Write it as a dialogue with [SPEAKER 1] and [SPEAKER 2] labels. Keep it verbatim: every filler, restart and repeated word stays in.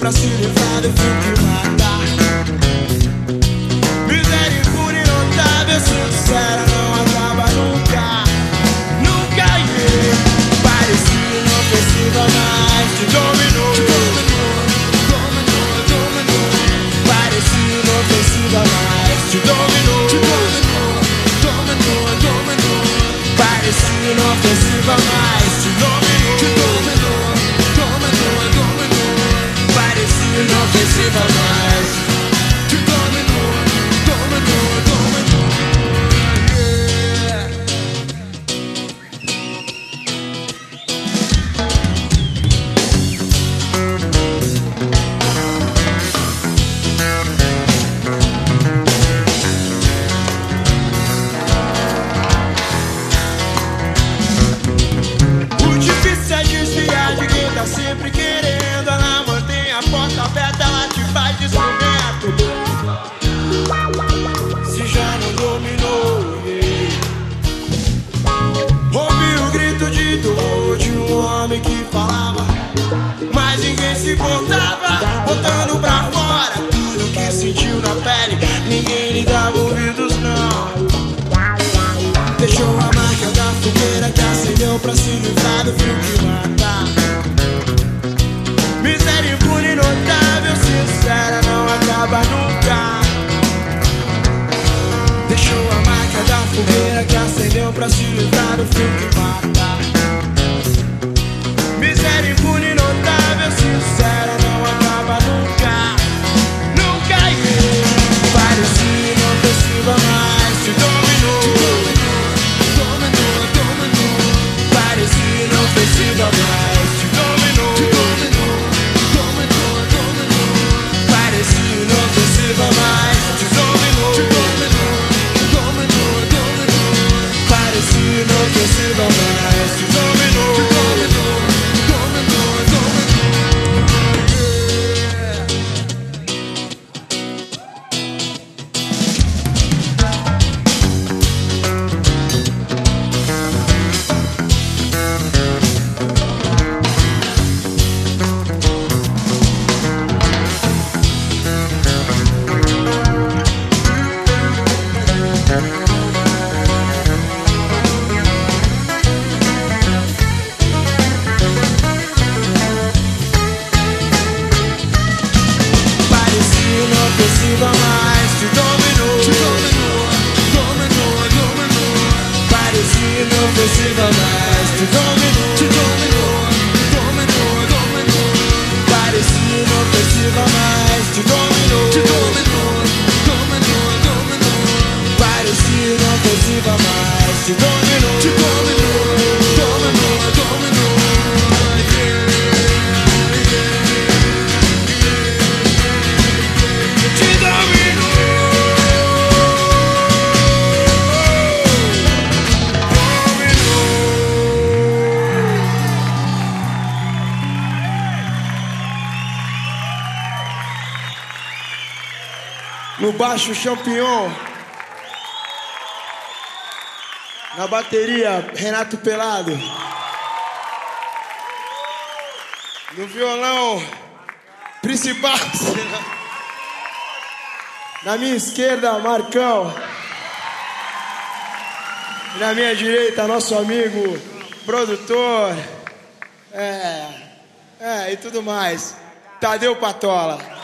[SPEAKER 1] pra se livrar do fio que mata. Miséria impune, notável, sincera, não acaba nunca. Nunca, yeah. Parecia inofensiva, mas te dominou. Te dominou, dominou, dominou. Parecia inofensiva, mas te dominou. Te dominou, dominou, dominou. Parecia inofensiva, mas te dominou. Te dominou, dominou, dominou. Parecia inofensiva, mas te dominou, dominou, dominou. Yeah. O difícil é desviar de quem tá sempre querendo. Ela mantém a porta aberta, ela te faz descoberto. Se já não dominou, yeah. Ouvi o grito de dor de um homem que falava, mas ninguém se importava, botando pra fora tudo que sentiu na pele. Ninguém lhe dava ouvidos, não. Deixou a marca da fogueira que acendeu pra se livrar do fio que mata. Miséria impune, notável, sincera, não acaba nunca. Deixou a marca da fogueira que acendeu pra se livrar do fio que mata. Miséria impune, notável, sincera, não acaba nunca. Nunca, yeah. Parecia inofensiva, mas te dominou. Dominou, dominou. Parecia inofensiva, mas te dominou. Te dominou, dominou, dominou. Parecia inofensiva, mas te dominou. Te dominou, dominou, dominou. Parecia inofensiva, mas te dominou. Te dominou, dominou, dominou. Yeah. Parecia inofensiva, mas te dominou. Te dominou, dominou, dominou. Parecia inofensiva, mas te dominou. Te dominou, dominou, dominou. Parecia inofensiva, mas te dominou. Te dominou, dominou, dominou. Parecia inofensiva, mas te dominou. Te dominou, dominou, dominou. Te dominou. No baixo, Champignon. Na bateria, Renato Pelado. No violão, principal. Na minha esquerda, Marcão. E na minha direita, nosso amigo, produtor. É, é, e tudo mais. Tadeu Patola.